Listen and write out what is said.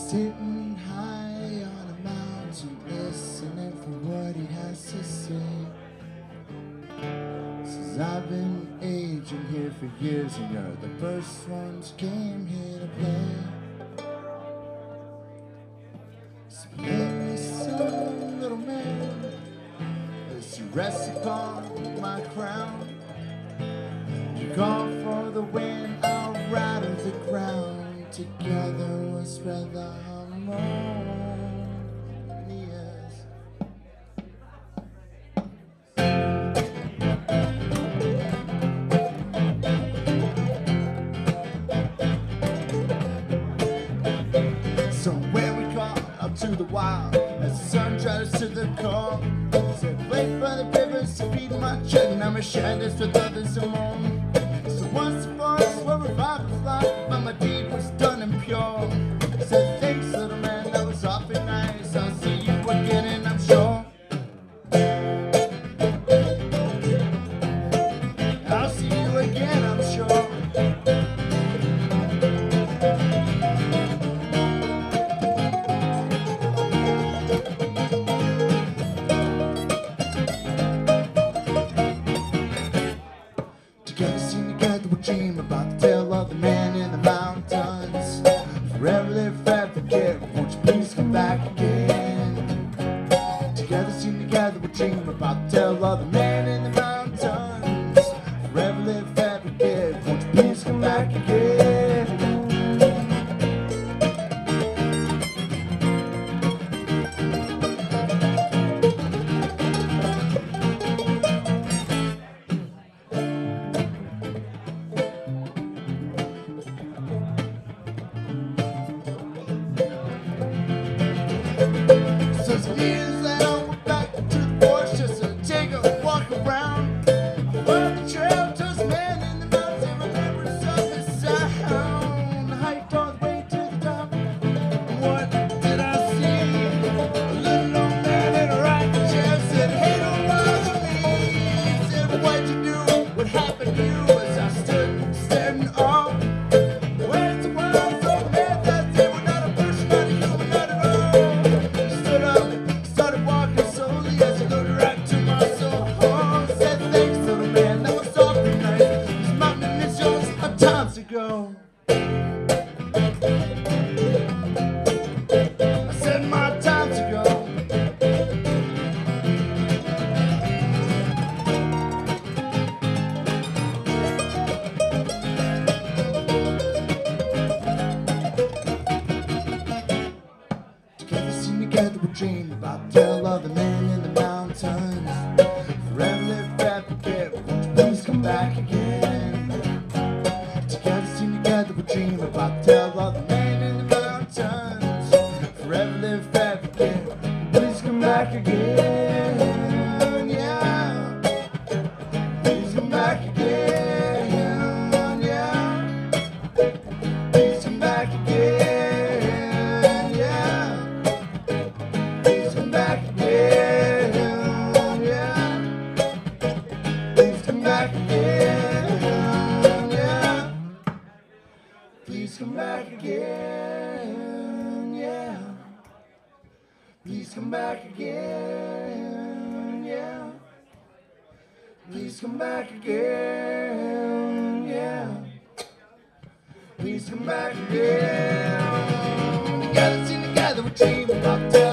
Sitting high on a mountain, listening for what he has to say. Says I've been aging here for years, and you're the first ones came here to play. So play me some, little man, as you rest upon my crown. You call for the wind, I'll rattle the ground. Together we'll spread the harmonious. So when we call up to the wild, as the sun tries to the call, said wait for the rivers to feed my children, I'm a shadows with others and more. So once the forest were revived with life, but my deed was done and pure. Said thanks little man, that was awfully nice, I'll see you again and I'm sure I'll see you again, I'm sure. Together, sing together, we'll dream about the tale of the man in the mountains. Forever live, forever forget, won't you please come back again? Together, sing together, we'll dream about the tale of the man in the mountains. Forever live, forever forget, won't you please come back again? So it's years that I went back to the forest just to take a walk around. Followed the trail to this man in the mountains and remembered some of the sound. Hiked all the way to the top. What did I see? A little old man in a rocking chair said, hey, don't bother me. Said, what'd you do? What happened to you? As I stood standing off. Where's the wild old man that they were not a person, not a human, not at all. Stood up, started walking slowly as he looked right to my soul. Said thanks little man, that was awfully nice. This mountain is yours, my time to go. I said my time to go. Together, sing together, we'll dream about the tale of the man in the mountains. Forever live, forever forget, won't you please come back again? Together, sing together, we'll dream about the tale of the man in the mountains. Forever live, forever forget, please come back again. Yeah, please come back again. Yeah, please come back again. Yeah, please come back again. Yeah, please come back again. Yeah, please come back again. Yeah, please come back again. Yeah, please come back again. Yeah, please come back again. Together, sing together, we dream about the